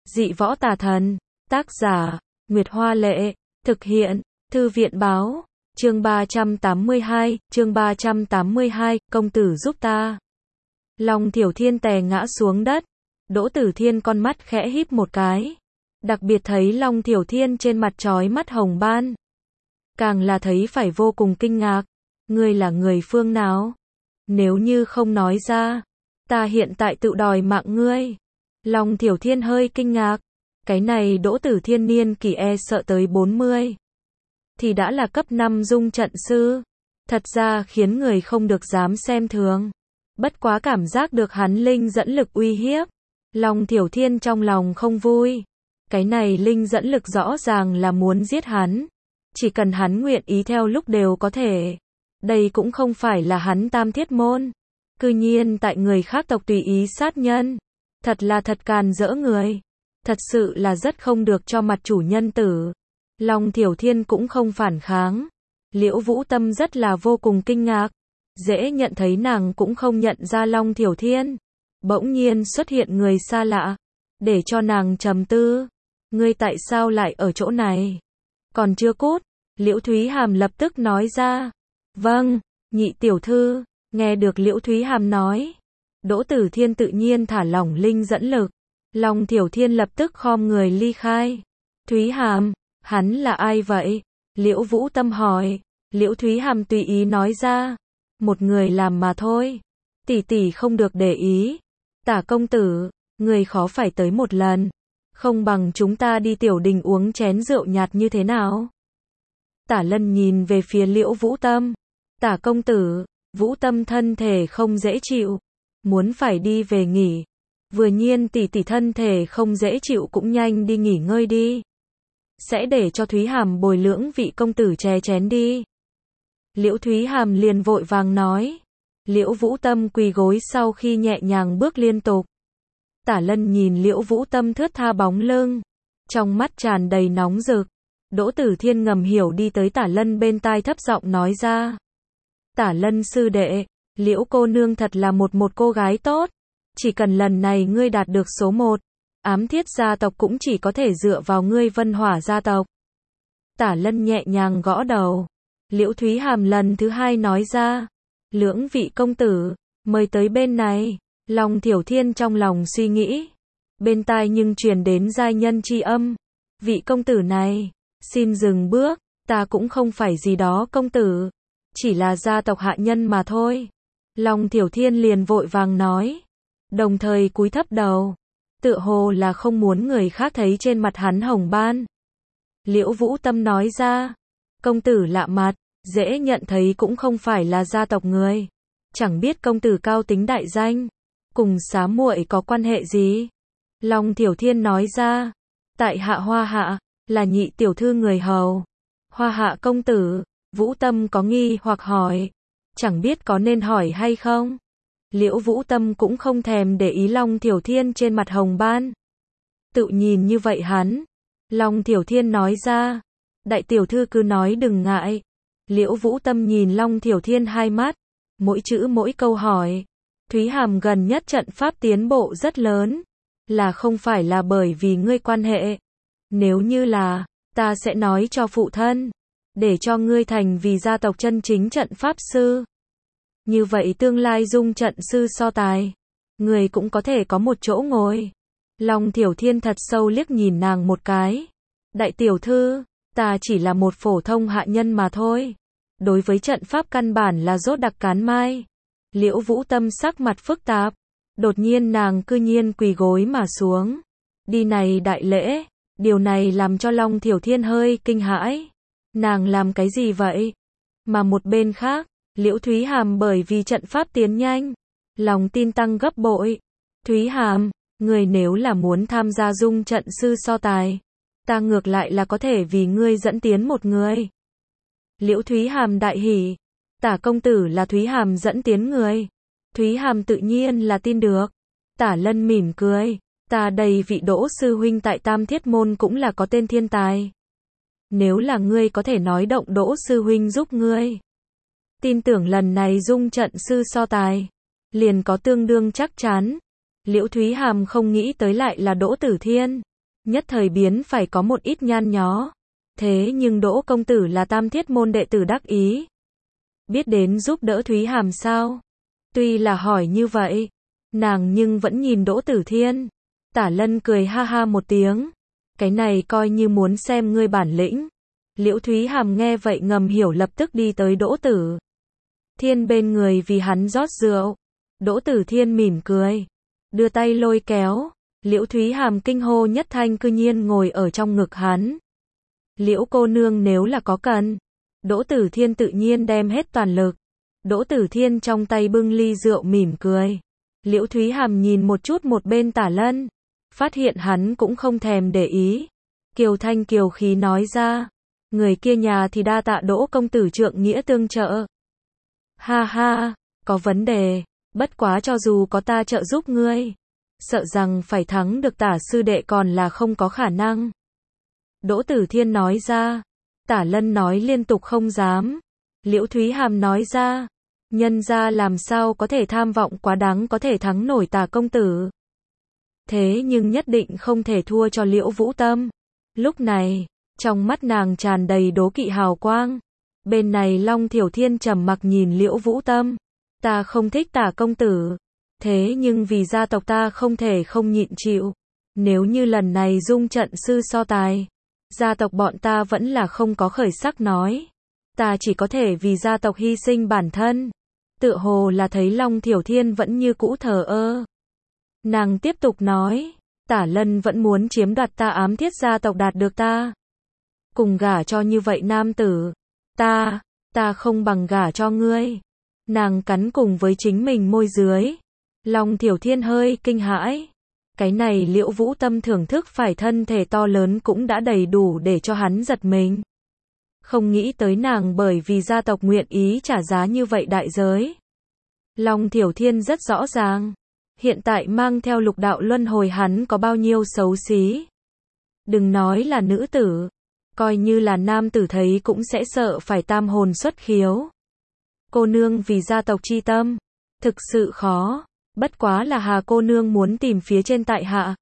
Dị võ tà thần. Tác giả, Nguyệt Hoa Lệ. Thực hiện, Thư viện Báo. Chương 382, công tử giúp ta. Long Thiểu Thiên tè ngã xuống đất. Đỗ Tử Thiên con mắt khẽ híp một cái. Đặc biệt thấy Long Thiểu Thiên trên mặt trói mắt hồng ban. Càng là thấy phải vô cùng kinh ngạc. Ngươi là người phương nào? Nếu như không nói ra, ta hiện tại tự đòi mạng ngươi. Long Thiểu Thiên hơi kinh ngạc. Cái này Đỗ Tử Thiên niên kỷ sợ tới 40. Thì đã là cấp 5 dung trận sư. Thật ra khiến người không được dám xem thường. Bất quá cảm giác được hắn linh dẫn lực uy hiếp. Long Thiểu Thiên trong lòng không vui. Cái này linh dẫn lực rõ ràng là muốn giết hắn. Chỉ cần hắn nguyện ý theo lúc đều có thể. Đây cũng không phải là hắn tam thiết môn. Cư nhiên tại người khác tộc tùy ý sát nhân. Thật là thật càn rỡ người. Thật sự là rất không được cho mặt chủ nhân tử. Long Thiểu Thiên cũng không phản kháng. Liễu Vũ Tâm rất là vô cùng kinh ngạc. Dễ nhận thấy nàng cũng không nhận ra Long Thiểu Thiên. Bỗng nhiên xuất hiện người xa lạ. Để cho nàng trầm tư. Ngươi tại sao lại ở chỗ này? Còn chưa cút. Liễu Thúy Hàm lập tức nói ra. Vâng, nhị tiểu thư. Nghe được Liễu Thúy Hàm nói. Đỗ Tử Thiên tự nhiên thả lỏng linh dẫn lực. Long Thiểu Thiên lập tức khom người ly khai. Thúy Hàm, hắn là ai vậy? Liễu Vũ Tâm hỏi. Liễu Thúy Hàm tùy ý nói ra. Một người làm mà thôi. Tỷ tỷ không được để ý. Tả công tử, người khó phải tới một lần. Không bằng chúng ta đi tiểu đình uống chén rượu nhạt như thế nào? Tả Lân nhìn về phía Liễu Vũ Tâm. Tả công tử, Vũ Tâm thân thể không dễ chịu. Muốn phải đi về nghỉ. Vừa nhiên tỷ tỷ thân thể không dễ chịu cũng nhanh đi nghỉ ngơi đi. Sẽ để cho Thúy Hàm bồi lưỡng vị công tử chè chén đi. Liễu Thúy Hàm liền vội vàng nói. Liễu Vũ Tâm quỳ gối sau khi nhẹ nhàng bước liên tục. Tả Lân nhìn Liễu Vũ Tâm thướt tha bóng lưng. Trong mắt tràn đầy nóng rực. Đỗ Tử Thiên ngầm hiểu đi tới Tả Lân bên tai thấp giọng nói ra. Tả Lân sư đệ, Liễu cô nương thật là một cô gái tốt. Chỉ cần lần này ngươi đạt được số 1, ám thiết gia tộc cũng chỉ có thể dựa vào ngươi Vân Hỏa gia tộc. Tả Lân nhẹ nhàng gõ đầu. Liễu Thúy Hàm lần thứ hai nói ra. Lưỡng vị công tử, mời tới bên này. Long Thiểu Thiên trong lòng suy nghĩ. Bên tai nhưng truyền đến giai nhân chi âm. Vị công tử này, xin dừng bước, ta cũng không phải gì đó công tử. Chỉ là gia tộc hạ nhân mà thôi. Long Thiểu Thiên liền vội vàng nói. Đồng thời cúi thấp đầu. Tựa hồ là không muốn người khác thấy trên mặt hắn hồng ban. Liễu Vũ Tâm nói ra. Công tử lạ mặt, dễ nhận thấy cũng không phải là gia tộc người. Chẳng biết công tử cao tính đại danh. Cùng xá muội có quan hệ gì? Long Thiểu Thiên nói ra. Tại hạ Hoa Hạ, là nhị tiểu thư người hầu. Hoa Hạ công tử, Vũ Tâm có nghi hoặc hỏi. Chẳng biết có nên hỏi hay không? Liễu Vũ Tâm cũng không thèm để ý Long Thiểu Thiên trên mặt hồng ban. Tự nhìn như vậy hắn. Long Thiểu Thiên nói ra. Đại tiểu thư cứ nói đừng ngại. Liễu Vũ Tâm nhìn Long Thiểu Thiên hai mắt. Mỗi chữ mỗi câu hỏi. Thúy Hàm gần nhất trận pháp tiến bộ rất lớn. Là không phải là bởi vì ngươi quan hệ. Nếu như là, ta sẽ nói cho phụ thân. Để cho ngươi thành vì gia tộc chân chính trận pháp sư. Như vậy tương lai dung trận sư so tài. Người cũng có thể có một chỗ ngồi. Long Thiểu Thiên thật sâu liếc nhìn nàng một cái. Đại tiểu thư, ta chỉ là một phổ thông hạ nhân mà thôi. Đối với trận pháp căn bản là rốt đặc cán mai. Liễu Vũ Tâm sắc mặt phức tạp. Đột nhiên nàng cư nhiên quỳ gối mà xuống. Đi này đại lễ. Điều này làm cho Long Thiểu Thiên hơi kinh hãi. Nàng làm cái gì vậy? Mà một bên khác, Liễu Thúy Hàm bởi vì trận pháp tiến nhanh. Lòng tin tăng gấp bội. Thúy Hàm, người nếu là muốn tham gia dung trận sư so tài. Ta ngược lại là có thể vì ngươi dẫn tiến một người. Liễu Thúy Hàm đại hỉ. Tả công tử là Thúy Hàm dẫn tiến người. Thúy Hàm tự nhiên là tin được. Tả Lân mỉm cười. Ta đây vị Đỗ sư huynh tại Tam Thiết Môn cũng là có tên thiên tài. Nếu là ngươi có thể nói động Đỗ sư huynh giúp ngươi. Tin tưởng lần này dung trận sư so tài. Liền có tương đương chắc chắn. Liễu Thúy Hàm không nghĩ tới lại là Đỗ Tử Thiên. nhất thời biến phải có một ít nhan nhó. Thế nhưng Đỗ công tử là Tam Thiết môn đệ tử đắc ý. Biết đến giúp đỡ Thúy Hàm sao? Tuy là hỏi như vậy, nàng nhưng vẫn nhìn Đỗ Tử Thiên. Tả Lân cười ha ha một tiếng. Cái này coi như muốn xem ngươi bản lĩnh. Liễu Thúy Hàm nghe vậy ngầm hiểu, lập tức đi tới Đỗ Tử Thiên bên người vì hắn rót rượu. Đỗ Tử Thiên mỉm cười, đưa tay lôi kéo. Liễu Thúy Hàm kinh hô nhất thanh, cư nhiên ngồi ở trong ngực hắn. Liễu cô nương nếu là có cần. Đỗ Tử Thiên tự nhiên đem hết toàn lực. Đỗ Tử Thiên trong tay bưng ly rượu mỉm cười. Liễu Thúy Hàm nhìn một chút một bên Tả Lân, phát hiện hắn cũng không thèm để ý. Kiều thanh kiều khí nói ra, người kia nhà thì đa tạ Đỗ công tử trượng nghĩa tương trợ. Ha ha, có vấn đề, bất quá cho dù có ta trợ giúp ngươi, sợ rằng phải thắng được Tả sư đệ còn là không có khả năng. Đỗ Tử Thiên nói ra. Tả Lân nói liên tục không dám. Liễu Thúy Hàm nói ra, nhân gia làm sao có thể tham vọng quá đáng có thể thắng nổi Tả công tử. Thế nhưng nhất định không thể thua cho Liễu Vũ Tâm. Lúc này, trong mắt nàng tràn đầy đố kỵ hào quang. Bên này Long Thiểu Thiên trầm mặc nhìn Liễu Vũ Tâm. Ta không thích Tả công tử, thế nhưng vì gia tộc ta không thể không nhịn chịu. Nếu như lần này dung trận sư so tài, gia tộc bọn ta vẫn là không có khởi sắc nói. Ta chỉ có thể vì gia tộc hy sinh bản thân. Tựa hồ là thấy Long Thiểu Thiên vẫn như cũ thờ ơ. Nàng tiếp tục nói, Tả Lân vẫn muốn chiếm đoạt ta, ám thiết gia tộc đạt được ta. Cùng gả cho như vậy nam tử. Ta không bằng gả cho ngươi. Nàng cắn cùng với chính mình môi dưới. Long Thiểu Thiên hơi kinh hãi. Cái này Liễu Vũ Tâm thưởng thức phải thân thể to lớn cũng đã đầy đủ để cho hắn giật mình. Không nghĩ tới nàng bởi vì gia tộc nguyện ý trả giá như vậy đại giới. Long Thiểu Thiên rất rõ ràng. Hiện tại mang theo lục đạo luân hồi hắn có bao nhiêu xấu xí. Đừng nói là nữ tử. Coi như là nam tử thấy cũng sẽ sợ phải tam hồn xuất khiếu. Cô nương vì gia tộc chi tâm. Thực sự khó. Bất quá là Hà cô nương muốn tìm phía trên tại hạ.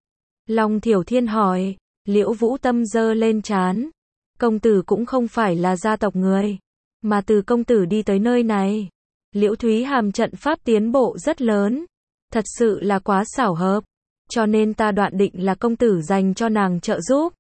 Long Thiểu Thiên hỏi. Liễu Vũ Tâm giơ lên trán. Công tử cũng không phải là gia tộc người. Mà từ công tử đi tới nơi này. Liễu Thúy Hàm trận pháp tiến bộ rất lớn. Thật sự là quá xảo hợp. Cho nên ta đoạn định là công tử dành cho nàng trợ giúp.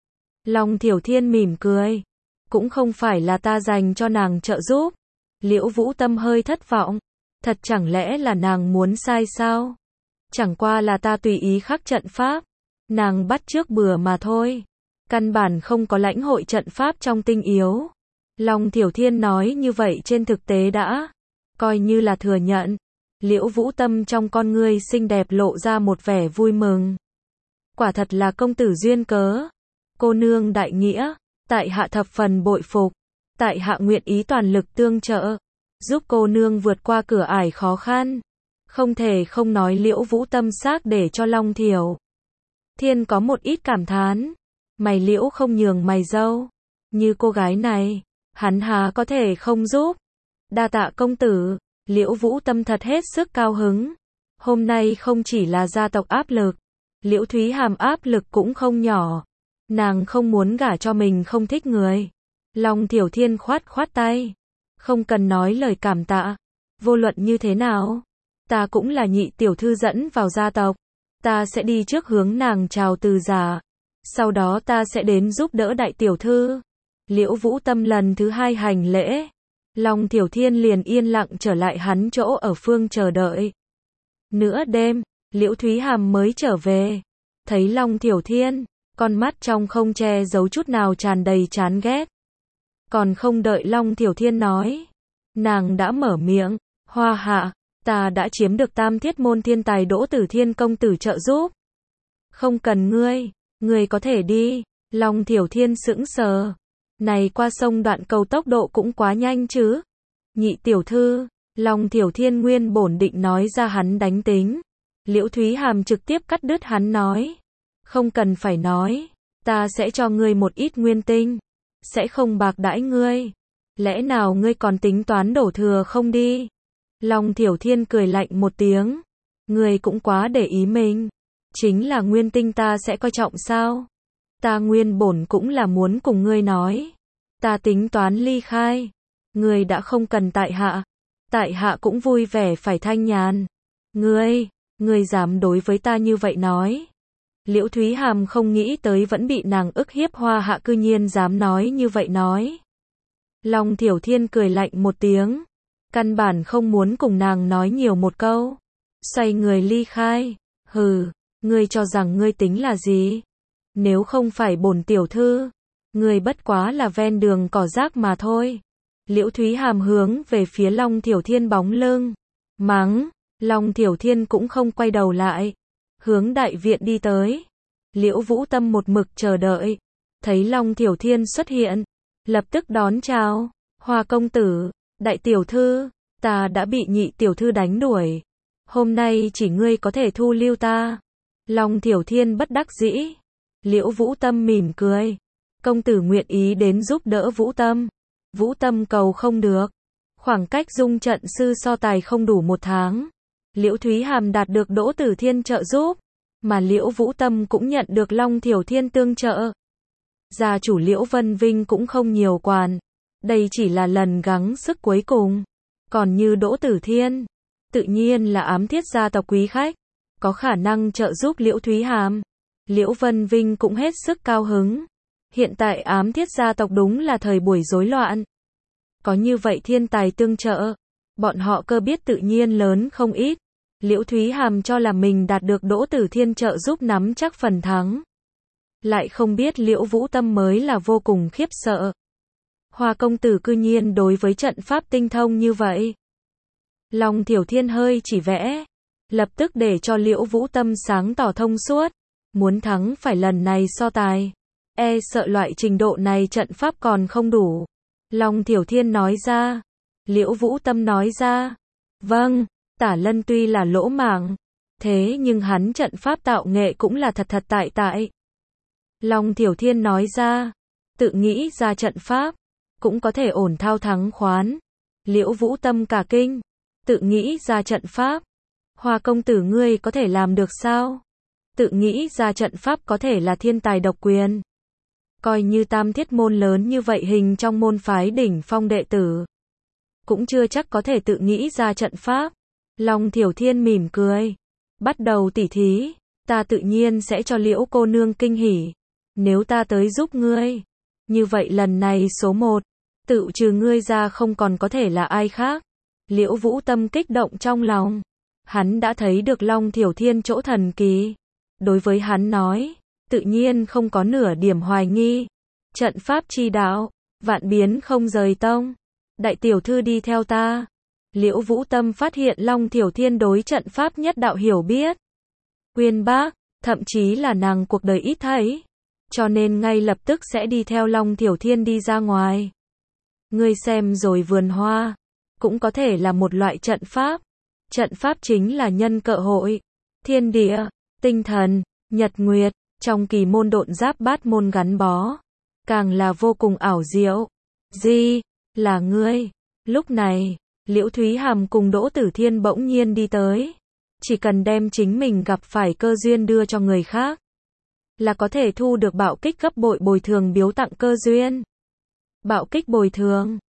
Long Thiểu Thiên mỉm cười. Cũng không phải là ta dành cho nàng trợ giúp. Liễu Vũ Tâm hơi thất vọng. Thật chẳng lẽ là nàng muốn sai sao? Chẳng qua là ta tùy ý khắc trận pháp. Nàng bắt chước bừa mà thôi. Căn bản không có lãnh hội trận pháp trong tinh yếu. Long Thiểu Thiên nói như vậy trên thực tế đã coi như là thừa nhận. Liễu Vũ Tâm trong con ngươi xinh đẹp lộ ra một vẻ vui mừng. Quả thật là công tử duyên cớ. Cô nương đại nghĩa, tại hạ thập phần bội phục. Tại hạ nguyện ý toàn lực tương trợ, giúp cô nương vượt qua cửa ải khó khăn. Không thể không nói Liễu Vũ Tâm xác để cho Long Thiểu Thiên có một ít cảm thán. Mày liễu không nhường mày dâu. Như cô gái này, hắn há có thể không giúp. Đa tạ công tử. Liễu Vũ Tâm thật hết sức cao hứng. Hôm nay không chỉ là gia tộc áp lực, Liễu Thúy Hàm áp lực cũng không nhỏ. Nàng không muốn gả cho mình không thích người. Long Thiểu Thiên khoát khoát tay. Không cần nói lời cảm tạ. Vô luận như thế nào, ta cũng là nhị tiểu thư dẫn vào gia tộc. Ta sẽ đi trước hướng nàng chào từ giả. Sau đó ta sẽ đến giúp đỡ đại tiểu thư. Liễu Vũ Tâm lần thứ hai hành lễ. Long Thiểu Thiên liền yên lặng trở lại hắn chỗ ở phương chờ đợi. Nửa đêm, Liễu Thúy Hàm mới trở về. Thấy Long Thiểu Thiên, con mắt trong không che giấu chút nào tràn đầy chán ghét. Còn không đợi Long Thiểu Thiên nói, nàng đã mở miệng. Hoa hạ, ta đã chiếm được Tam Thiết môn thiên tài Đỗ Tử Thiên công tử trợ giúp. Không cần ngươi có thể đi. Long Thiểu Thiên sững sờ. Này qua sông đoạn cầu tốc độ cũng quá nhanh chứ. Nhị tiểu thư, Long Thiểu Thiên nguyên bổn định nói ra hắn đánh tính. Liễu Thúy Hàm trực tiếp cắt đứt hắn nói. Không cần phải nói, ta sẽ cho ngươi một ít nguyên tinh. Sẽ không bạc đãi ngươi. Lẽ nào ngươi còn tính toán đổ thừa không đi? Long Thiểu Thiên cười lạnh một tiếng. Ngươi cũng quá để ý mình. Chính là Nguyên Tinh ta sẽ coi trọng sao? Ta nguyên bổn cũng là muốn cùng ngươi nói. Ta tính toán ly khai. Ngươi đã không cần tại hạ cũng vui vẻ phải thanh nhàn. Ngươi dám đối với ta như vậy nói. Liễu Thúy Hàm không nghĩ tới vẫn bị nàng ức hiếp, Hoa Hạ cư nhiên dám nói như vậy nói. Long Thiểu Thiên cười lạnh một tiếng, căn bản không muốn cùng nàng nói nhiều một câu, xoay người ly khai. Hừ, ngươi cho rằng ngươi tính là gì? Nếu không phải bổn tiểu thư, ngươi bất quá là ven đường cỏ rác mà thôi. Liễu Thúy Hàm hướng về phía Long Thiểu Thiên bóng lưng, mắng. Long Thiểu Thiên cũng không quay đầu lại, hướng đại viện đi tới. Liễu Vũ Tâm một mực chờ đợi, thấy Long Thiểu Thiên xuất hiện, lập tức đón chào. Hoa công tử, đại tiểu thư, ta đã bị nhị tiểu thư đánh đuổi. Hôm nay chỉ ngươi có thể thu lưu ta. Long Thiểu Thiên bất đắc dĩ. Liễu Vũ Tâm mỉm cười. Công tử nguyện ý đến giúp đỡ Vũ Tâm. Vũ Tâm cầu không được. Khoảng cách dung trận sư so tài không đủ 1 tháng. Liễu Thúy Hàm đạt được Đỗ Tử Thiên trợ giúp, mà Liễu Vũ Tâm cũng nhận được Long Thiểu Thiên tương trợ. Gia chủ Liễu Vân Vinh cũng không nhiều quản, đây chỉ là lần gắng sức cuối cùng. Còn như Đỗ Tử Thiên, tự nhiên là ám thiết gia tộc quý khách, có khả năng trợ giúp Liễu Thúy Hàm. Liễu Vân Vinh cũng hết sức cao hứng. Hiện tại ám thiết gia tộc đúng là thời buổi rối loạn. Có như vậy thiên tài tương trợ, bọn họ cơ biết tự nhiên lớn không ít. Liễu Thúy Hàm cho là mình đạt được Đỗ Tử Thiên trợ giúp nắm chắc phần thắng. Lại không biết Liễu Vũ Tâm mới là vô cùng khiếp sợ. Hoa công tử cư nhiên đối với trận pháp tinh thông như vậy. Long Thiểu Thiên hơi chỉ vẽ, lập tức để cho Liễu Vũ Tâm sáng tỏ thông suốt. Muốn thắng phải lần này so tài. Sợ loại trình độ này trận pháp còn không đủ. Long Thiểu Thiên nói ra. Liễu Vũ Tâm nói ra. Vâng, Tả Lân tuy là lỗ mãng, thế nhưng hắn trận pháp tạo nghệ cũng là thật tại. Long Thiểu Thiên nói ra. Tự nghĩ ra trận pháp, cũng có thể ổn thao thắng khoán. Liễu Vũ Tâm cả kinh. Tự nghĩ ra trận pháp. Hoa công tử ngươi có thể làm được sao? Tự nghĩ ra trận pháp có thể là thiên tài độc quyền. Coi như Tam Thiết môn lớn như vậy hình trong môn phái đỉnh phong đệ tử, cũng chưa chắc có thể tự nghĩ ra trận pháp. Long Thiểu Thiên mỉm cười. Bắt đầu tỉ thí, ta tự nhiên sẽ cho Liễu cô nương kinh hỉ. Nếu ta tới giúp ngươi, như vậy lần này số 1, tự trừ ngươi ra không còn có thể là ai khác. Liễu Vũ Tâm kích động trong lòng. Hắn đã thấy được Long Thiểu Thiên chỗ thần kỳ. Đối với hắn nói, tự nhiên không có nửa điểm hoài nghi. Trận pháp chi đạo, vạn biến không rời tông. Đại tiểu thư đi theo ta. Liễu Vũ Tâm phát hiện Long Thiểu Thiên đối trận pháp nhất đạo hiểu biết, uyên bác, thậm chí là nàng cuộc đời ít thấy. Cho nên ngay lập tức sẽ đi theo Long Thiểu Thiên đi ra ngoài. Ngươi xem rồi, vườn hoa cũng có thể là một loại trận pháp. Trận pháp chính là nhân cơ hội, thiên địa, tinh thần, nhật nguyệt, trong kỳ môn độn giáp bát môn gắn bó, càng là vô cùng ảo diệu. Gì? Là ngươi? Lúc này, Liễu Thúy Hàm cùng Đỗ Tử Thiên bỗng nhiên đi tới. Chỉ cần đem chính mình gặp phải cơ duyên đưa cho người khác, là có thể thu được bạo kích gấp bội bồi thường biếu tặng cơ duyên. Bạo kích bồi thường.